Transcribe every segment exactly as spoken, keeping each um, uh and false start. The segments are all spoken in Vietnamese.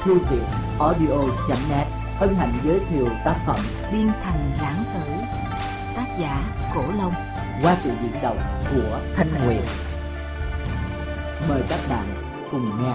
thư viện audio chấm net hân hạnh giới thiệu tác phẩm Biên Thành Lãng Tử, tác giả Cổ Long, qua sự diễn đọc của Thanh Huyền. Mời các bạn cùng nghe.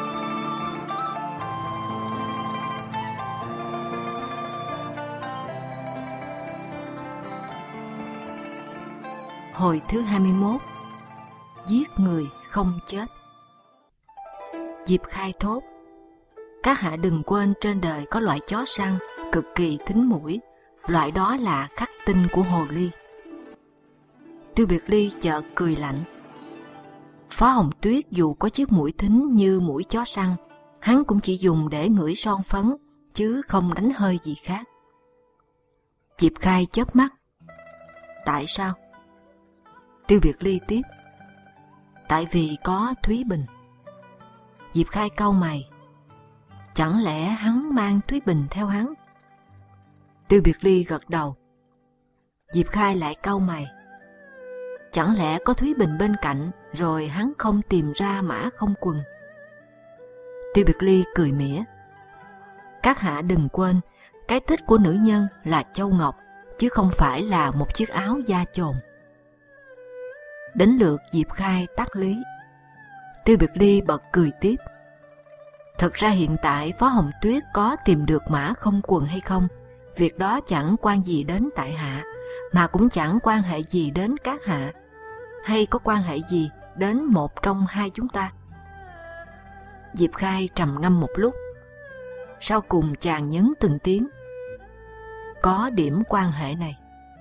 Hồi thứ hai mươi mốt. Giết người không chết. Diệp Khai thốt: các hạ đừng quên trên đời có loại chó săn cực kỳ thính mũi, loại đó là khắc tinh của hồ ly. Tiêu Biệt Ly chợt cười lạnh. Phó Hồng Tuyết dù có chiếc mũi thính như mũi chó săn, hắn cũng chỉ dùng để ngửi son phấn, chứ không đánh hơi gì khác. Diệp Khai chớp mắt. Tại sao? Tiêu Biệt Ly tiếp: tại vì có Thúy Bình. Diệp Khai cau mày. Chẳng lẽ hắn mang Thúy Bình theo hắn? Tiêu Biệt Ly gật đầu. Diệp Khai lại cau mày. Chẳng lẽ có Thúy Bình bên cạnh rồi hắn không tìm ra Mã Không Quần? Tiêu Biệt Ly cười mỉa. Các hạ đừng quên, cái thích của nữ nhân là châu ngọc, chứ không phải là một chiếc áo da chồn. Đến lượt Diệp Khai tắt lý. Tiêu Biệt Ly bật cười tiếp. Thật ra hiện tại Phó Hồng Tuyết có tìm được Mã Không Quần hay không, việc đó chẳng quan gì đến tại hạ, mà cũng chẳng quan hệ gì đến các hạ, hay có quan hệ gì đến một trong hai chúng ta. Diệp Khai trầm ngâm một lúc, sau cùng chàng nhấn từng tiếng. Có điểm quan hệ này.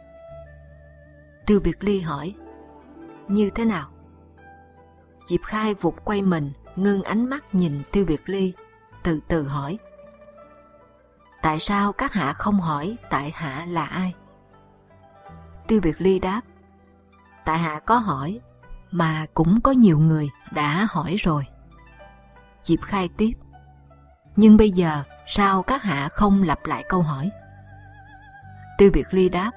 Tiêu Biệt Ly hỏi: như thế nào? Diệp Khai vụt quay mình, ngưng ánh mắt nhìn Tiêu Biệt Ly, từ từ hỏi: tại sao các hạ không hỏi tại hạ là ai? Tiêu Biệt Ly đáp: tại hạ có hỏi, mà cũng có nhiều người đã hỏi rồi. Diệp Khai tiếp: nhưng bây giờ sao các hạ không lặp lại câu hỏi? Tiêu Biệt Ly đáp: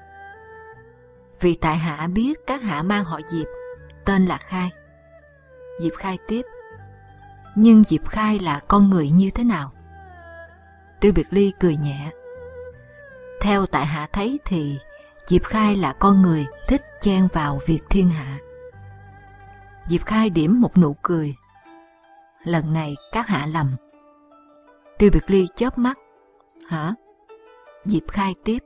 vì tại hạ biết các hạ mang họ Diệp, tên là Khai. Diệp Khai tiếp: nhưng Diệp Khai là con người như thế nào? Tiêu Biệt Ly cười nhẹ. Theo tại hạ thấy thì Diệp Khai là con người thích chen vào việc thiên hạ. Diệp Khai điểm một nụ cười. Lần này các hạ lầm. Tiêu Biệt Ly chớp mắt. Hả? Diệp Khai tiếp: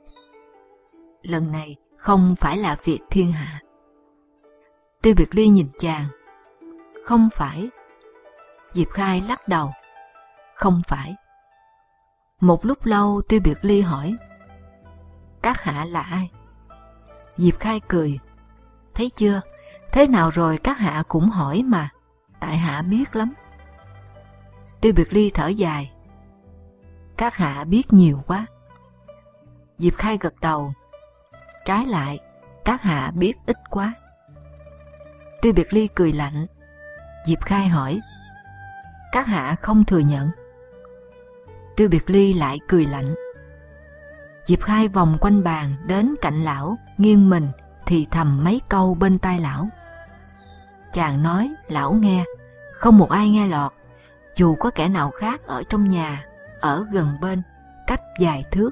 lần này không phải là việc thiên hạ. Tiêu Biệt Ly nhìn chàng. Không phải. Diệp Khai lắc đầu. Không phải. Một lúc lâu Tiêu Biệt Ly hỏi: các hạ là ai? Diệp Khai cười. Thấy chưa, thế nào rồi các hạ cũng hỏi mà, tại hạ biết lắm. Tiêu Biệt Ly thở dài. Các hạ biết nhiều quá. Diệp Khai gật đầu. Trái lại, các hạ biết ít quá. Tiêu Biệt Ly cười lạnh. Diệp Khai hỏi: các hạ không thừa nhận? Tiêu Biệt Ly lại cười lạnh. Diệp Khai vòng quanh bàn đến cạnh lão, nghiêng mình thì thầm mấy câu bên tai lão. Chàng nói lão nghe, không một ai nghe lọt, dù có kẻ nào khác ở trong nhà, ở gần bên, cách vài thước.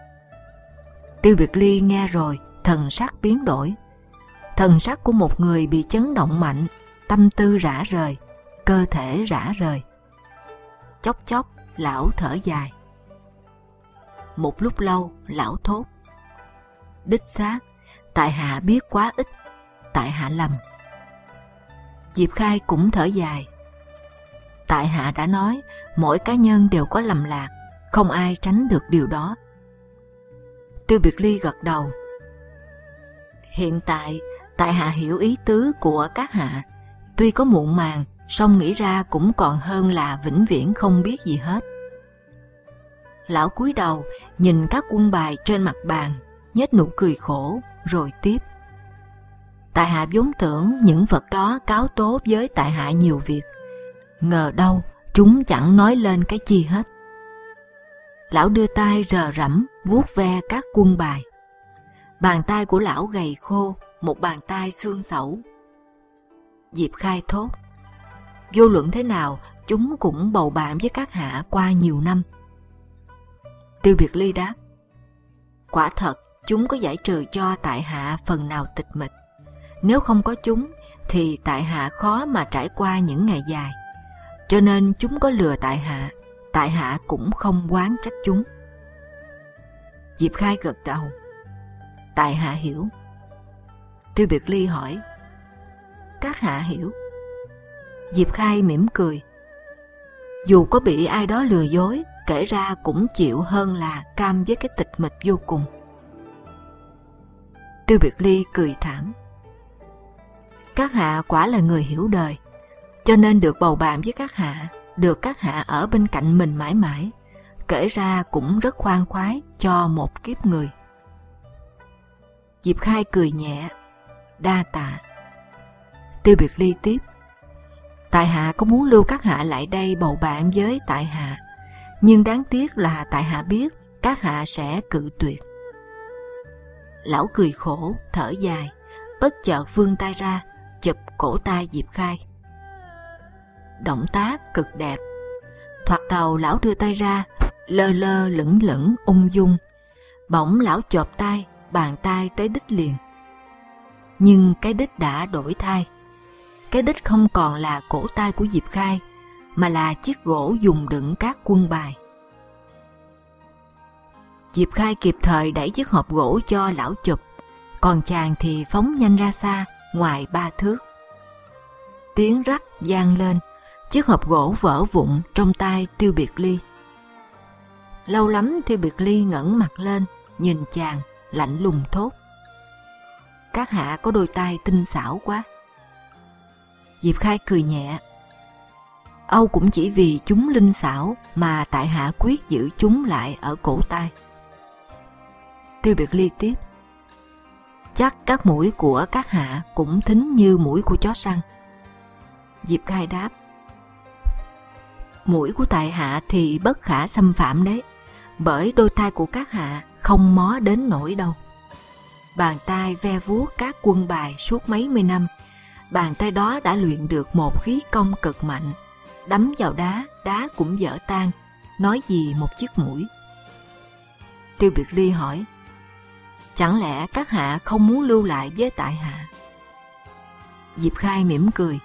Tiêu Biệt Ly nghe rồi, thần sắc biến đổi. Thần sắc của một người bị chấn động mạnh, tâm tư rã rời, cơ thể rã rời. Chốc chốc lão thở dài. Một lúc lâu lão thốt: đích xác, tại hạ biết quá ít, tại hạ lầm. Diệp Khai cũng thở dài. Tại hạ đã nói, mỗi cá nhân đều có lầm lạc, không ai tránh được điều đó. Tiêu Biệt Ly gật đầu. Hiện tại tại hạ hiểu ý tứ của các hạ, tuy có muộn màng, song nghĩ ra cũng còn hơn là vĩnh viễn không biết gì hết. Lão cúi đầu nhìn các quân bài trên mặt bàn, nhếch nụ cười khổ, rồi tiếp: tại hạ vốn tưởng những vật đó cáo tố với tại hạ nhiều việc, ngờ đâu chúng chẳng nói lên cái chi hết. Lão đưa tay rờ rẫm vuốt ve các quân bài. Bàn tay của lão gầy khô, một bàn tay xương xẩu. Diệp Khai thốt: vô luận thế nào chúng cũng bầu bạn với các hạ qua nhiều năm. Tiêu Biệt Ly đáp: quả thật, chúng có giải trừ cho tại hạ phần nào tịch mịch. Nếu không có chúng, thì tại hạ khó mà trải qua những ngày dài. Cho nên chúng có lừa tại hạ, tại hạ cũng không oán trách chúng. Diệp Khai gật đầu: tại hạ hiểu. Tiêu Biệt Ly hỏi: các hạ hiểu? Diệp Khai mỉm cười: dù có bị ai đó lừa dối, kể ra cũng chịu hơn là cam với cái tịch mịch vô cùng. Tiêu Biệt Ly cười thảm: các hạ quả là người hiểu đời, cho nên được bầu bạn với các hạ, được các hạ ở bên cạnh mình mãi mãi, kể ra cũng rất khoan khoái cho một kiếp người. Diệp Khai cười nhẹ: đa tạ. Tiêu Biệt Ly tiếp: tại hạ có muốn lưu các hạ lại đây bầu bạn với tại hạ, nhưng đáng tiếc là tại hạ biết các hạ sẽ cự tuyệt. Lão cười khổ, thở dài, bất chợt vươn tay ra, chụp cổ tay Diệp Khai. Động tác cực đẹp. Thoạt đầu lão đưa tay ra, lơ lơ lửng lửng ung dung, bỗng lão chộp tay, bàn tay tới đích liền. Nhưng cái đích đã đổi thay. Cái đích không còn là cổ tay của Diệp Khai, mà là chiếc gỗ dùng đựng các quân bài. Diệp Khai kịp thời đẩy chiếc hộp gỗ cho lão chụp, còn chàng thì phóng nhanh ra xa, ngoài ba thước. Tiếng rắc vang lên, chiếc hộp gỗ vỡ vụn trong tay Tiêu Biệt Ly. Lâu lắm Tiêu Biệt Ly ngẩng mặt lên, nhìn chàng, lạnh lùng thốt: các hạ có đôi tay tinh xảo quá. Diệp Khai cười nhẹ: âu cũng chỉ vì chúng linh xảo mà tại hạ quyết giữ chúng lại ở cổ tay. Tiêu Biệt Ly tiếp: chắc các mũi của các hạ cũng thính như mũi của chó săn. Diệp Khai đáp: mũi của tại hạ thì bất khả xâm phạm đấy, bởi đôi tay của các hạ không mó đến nỗi đâu. Bàn tay ve vuốt các quân bài suốt mấy mươi năm, bàn tay đó đã luyện được một khí công cực mạnh, đấm vào đá, đá cũng vỡ tan, nói gì một chiếc mũi. Tiêu Biệt Ly hỏi: chẳng lẽ các hạ không muốn lưu lại với tại hạ? Diệp Khai mỉm cười: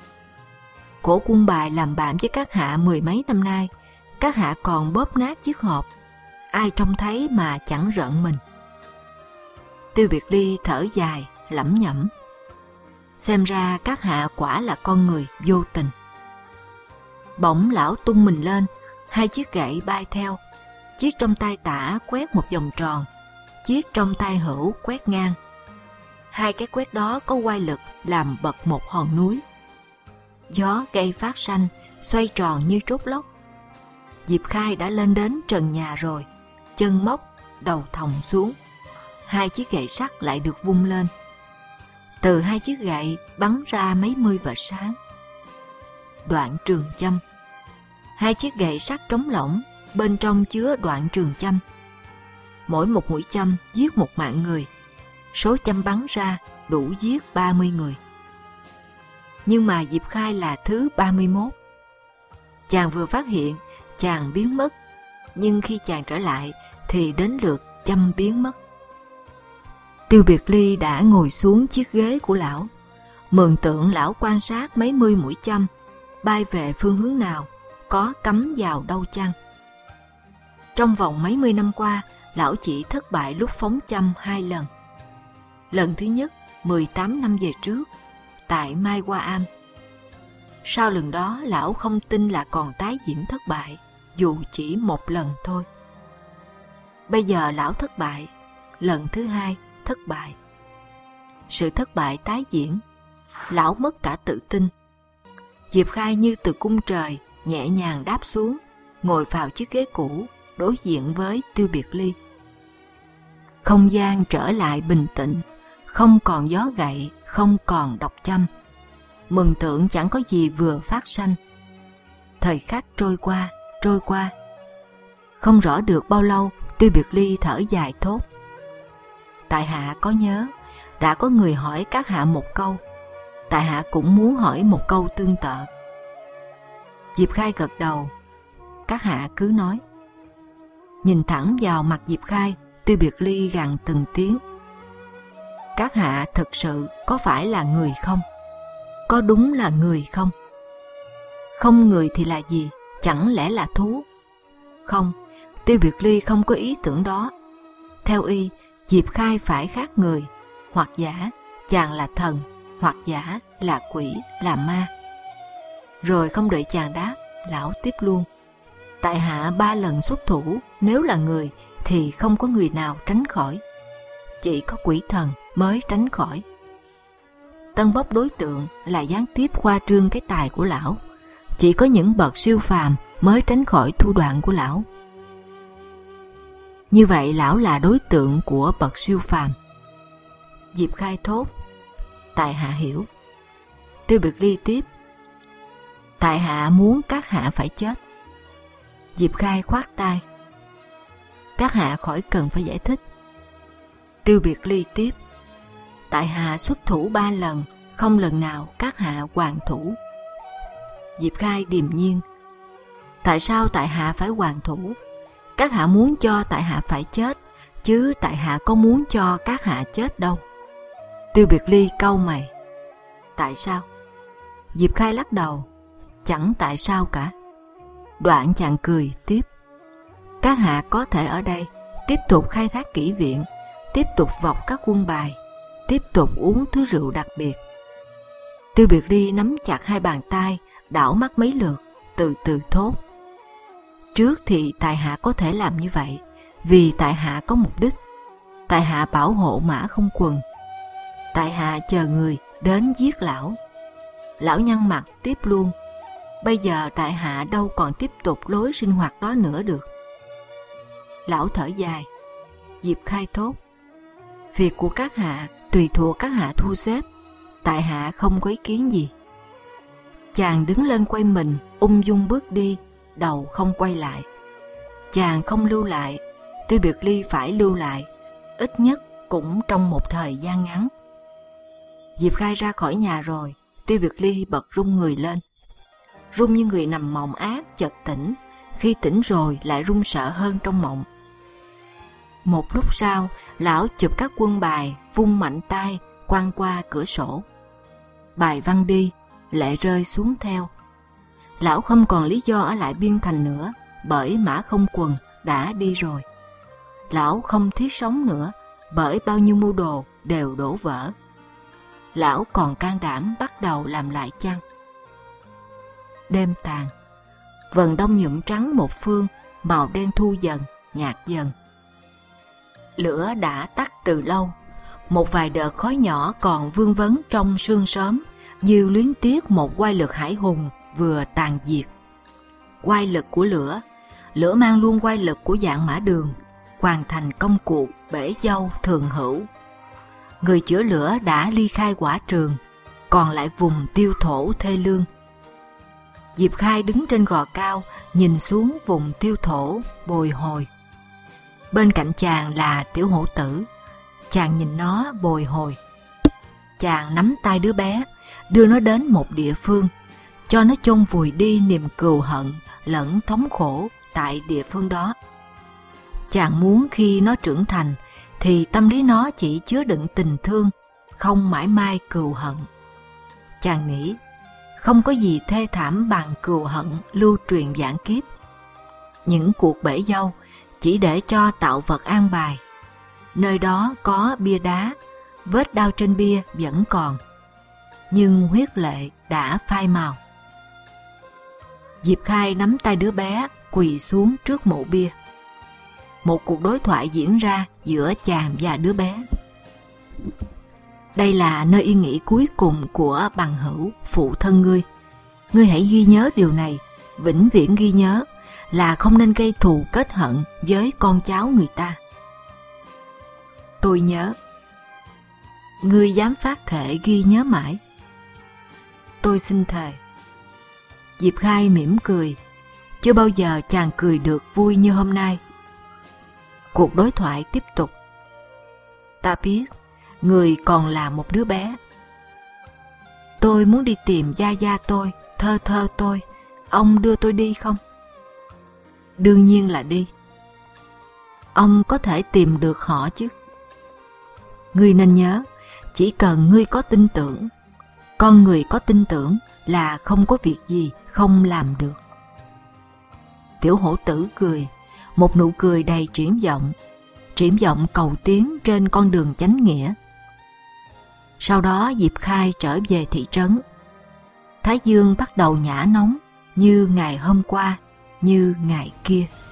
cổ quân bài làm bạn với các hạ mười mấy năm nay, các hạ còn bóp nát chiếc hộp, ai trông thấy mà chẳng rợn mình. Tiêu Biệt Ly thở dài, lẩm nhẩm: xem ra các hạ quả là con người vô tình. Bỗng lão tung mình lên, hai chiếc gậy bay theo, chiếc trong tay tả quét một vòng tròn, chiếc trong tay hữu quét ngang. Hai cái quét đó có oai lực làm bật một hòn núi. Gió gây phát xanh, xoay tròn như trốt lốc. Diệp Khai đã lên đến trần nhà rồi, chân móc, đầu thòng xuống. Hai chiếc gậy sắt lại được vung lên. Từ hai chiếc gậy bắn ra mấy mươi vệt sáng. Đoạn trường châm. Hai chiếc gậy sắt trống lỏng, bên trong chứa đoạn trường châm. Mỗi một mũi châm giết một mạng người. Số châm bắn ra đủ giết ba mươi người. Nhưng mà Diệp Khai là thứ ba mươi mốt. Chàng vừa phát hiện, chàng biến mất. Nhưng khi chàng trở lại thì đến lượt châm biến mất. Tiêu Biệt Ly đã ngồi xuống chiếc ghế của lão, mường tượng lão quan sát mấy mươi mũi châm bay về phương hướng nào, có cắm vào đâu chăng. Trong vòng mấy mươi năm qua, lão chỉ thất bại lúc phóng châm hai lần. Lần thứ nhất mười tám năm về trước, tại Mai Hoa Am. Sau lần đó lão không tin là còn tái diễn thất bại, dù chỉ một lần thôi. Bây giờ lão thất bại, lần thứ hai thất bại. Sự thất bại tái diễn, lão mất cả tự tin. Diệp Khai như từ cung trời nhẹ nhàng đáp xuống, ngồi vào chiếc ghế cũ đối diện với Tiêu Biệt Ly. Không gian trở lại bình tĩnh, không còn gió gậy, không còn độc châm. Mừng tượng chẳng có gì vừa phát sanh. Thời khắc trôi qua, trôi qua. Không rõ được bao lâu, Tiêu Biệt Ly thở dài thốt: tại hạ có nhớ, đã có người hỏi các hạ một câu, tại hạ cũng muốn hỏi một câu tương tự. Diệp Khai gật đầu. Các hạ cứ nói. Nhìn thẳng vào mặt Diệp Khai, Tiêu Biệt Ly gằn từng tiếng. Các hạ thực sự có phải là người không? Có đúng là người không? Không người thì là gì? Chẳng lẽ là thú? Không, Tiêu Biệt Ly không có ý tưởng đó. Theo y, Diệp Khai phải khác người, hoặc giả chàng là thần, hoặc giả là quỷ, là ma. Rồi không đợi chàng đáp, lão tiếp luôn. Tại hạ ba lần xuất thủ, nếu là người thì không có người nào tránh khỏi. Chỉ có quỷ thần mới tránh khỏi. Tân bốc đối tượng là gián tiếp khoa trương cái tài của lão. Chỉ có những bậc siêu phàm mới tránh khỏi thủ đoạn của lão. Như vậy lão là đối tượng của bậc siêu phàm. Diệp Khai thốt. Tại hạ hiểu. Tiêu Biệt Ly tiếp. Tại hạ muốn các hạ phải chết. Diệp Khai khoát tay. Các hạ khỏi cần phải giải thích. Tiêu Biệt Ly tiếp. Tại hạ xuất thủ ba lần, không lần nào các hạ hoàn thủ. Diệp Khai điềm nhiên. Tại sao tại hạ phải hoàn thủ? Các hạ muốn cho tại hạ phải chết, chứ tại hạ có muốn cho các hạ chết đâu. Tiêu Biệt Ly cau mày. Tại sao? Diệp Khai lắc đầu. Chẳng tại sao cả. Đoạn chàng cười tiếp. Các hạ có thể ở đây tiếp tục khai thác kỹ viện, tiếp tục vọc các quân bài, tiếp tục uống thứ rượu đặc biệt. Tiêu Biệt Ly nắm chặt hai bàn tay, đảo mắt mấy lượt, từ từ thốt. Trước thì tại hạ có thể làm như vậy, vì tại hạ có mục đích. Tại hạ bảo hộ Mã Không Quần. Tại hạ chờ người đến giết lão. Lão nhăn mặt tiếp luôn. Bây giờ tại hạ đâu còn tiếp tục lối sinh hoạt đó nữa được. Lão thở dài. Diệp Khai thốt. Việc của các hạ tùy thuộc các hạ thu xếp. Tại hạ không có ý kiến gì. Chàng đứng lên quay mình, ung dung bước đi, đầu không quay lại. Chàng không lưu lại, Tiêu Biệt Ly phải lưu lại, ít nhất cũng trong một thời gian ngắn. Diệp Khai ra khỏi nhà rồi, Tiêu Biệt Ly bật rung người lên. Rung như người nằm mộng ác chợt tỉnh, khi tỉnh rồi lại run sợ hơn trong mộng. Một lúc sau, lão chụp các quân bài, vung mạnh tay, quăng qua cửa sổ. Bài văng đi, lệ rơi xuống theo. Lão không còn lý do ở lại Biên Thành nữa, bởi Mã Không Quần đã đi rồi. Lão không thiết sống nữa, bởi bao nhiêu mưu đồ đều đổ vỡ. Lão còn can đảm bắt đầu làm lại chăng? Đêm tàn, vầng đông nhuộm trắng một phương, màu đen thu dần, nhạt dần. Lửa đã tắt từ lâu, một vài đợt khói nhỏ còn vương vấn trong sương sớm, như luyến tiếc một oai lực hải hùng vừa tàn diệt. Oai lực của lửa, lửa mang luôn oai lực của Vạn Mã Đường, hoàn thành công cuộc bể dâu thường hữu. Người chữa lửa đã ly khai quả trường, còn lại vùng tiêu thổ thê lương. Diệp Khai đứng trên gò cao, nhìn xuống vùng tiêu thổ bồi hồi. Bên cạnh chàng là Tiểu Hổ Tử, chàng nhìn nó bồi hồi. Chàng nắm tay đứa bé, đưa nó đến một địa phương, cho nó chôn vùi đi niềm cừu hận lẫn thống khổ tại địa phương đó. Chàng muốn khi nó trưởng thành, thì tâm lý nó chỉ chứa đựng tình thương, không mãi mai cừu hận. Chàng nghĩ, không có gì thê thảm bằng cừu hận lưu truyền vạn kiếp. Những cuộc bể dâu chỉ để cho tạo vật an bài. Nơi đó có bia đá, vết đao trên bia vẫn còn, nhưng huyết lệ đã phai màu. Diệp Khai nắm tay đứa bé, quỳ xuống trước mộ bia. Một cuộc đối thoại diễn ra giữa chàng và đứa bé. Đây là nơi yên nghỉ cuối cùng của bằng hữu phụ thân ngươi. Ngươi hãy ghi nhớ điều này, vĩnh viễn ghi nhớ, là không nên gây thù kết hận với con cháu người ta. Tôi nhớ. Ngươi dám phát thệ ghi nhớ mãi? Tôi xin thề. Diệp Khai mỉm cười. Chưa bao giờ chàng cười được vui như hôm nay. Cuộc đối thoại tiếp tục. Ta biết, người còn là một đứa bé. Tôi muốn đi tìm gia gia tôi, thơ thơ tôi, ông đưa tôi đi không? Đương nhiên là đi. Ông có thể tìm được họ chứ? Ngươi nên nhớ, chỉ cần ngươi có tin tưởng, con người có tin tưởng là không có việc gì không làm được. Tiểu hổ tử cười, một nụ cười đầy triển vọng, triển vọng cầu tiến trên con đường chánh nghĩa. Sau đó Diệp Khai trở về thị trấn. Thái dương bắt đầu nhả nóng, như ngày hôm qua, như ngày kia.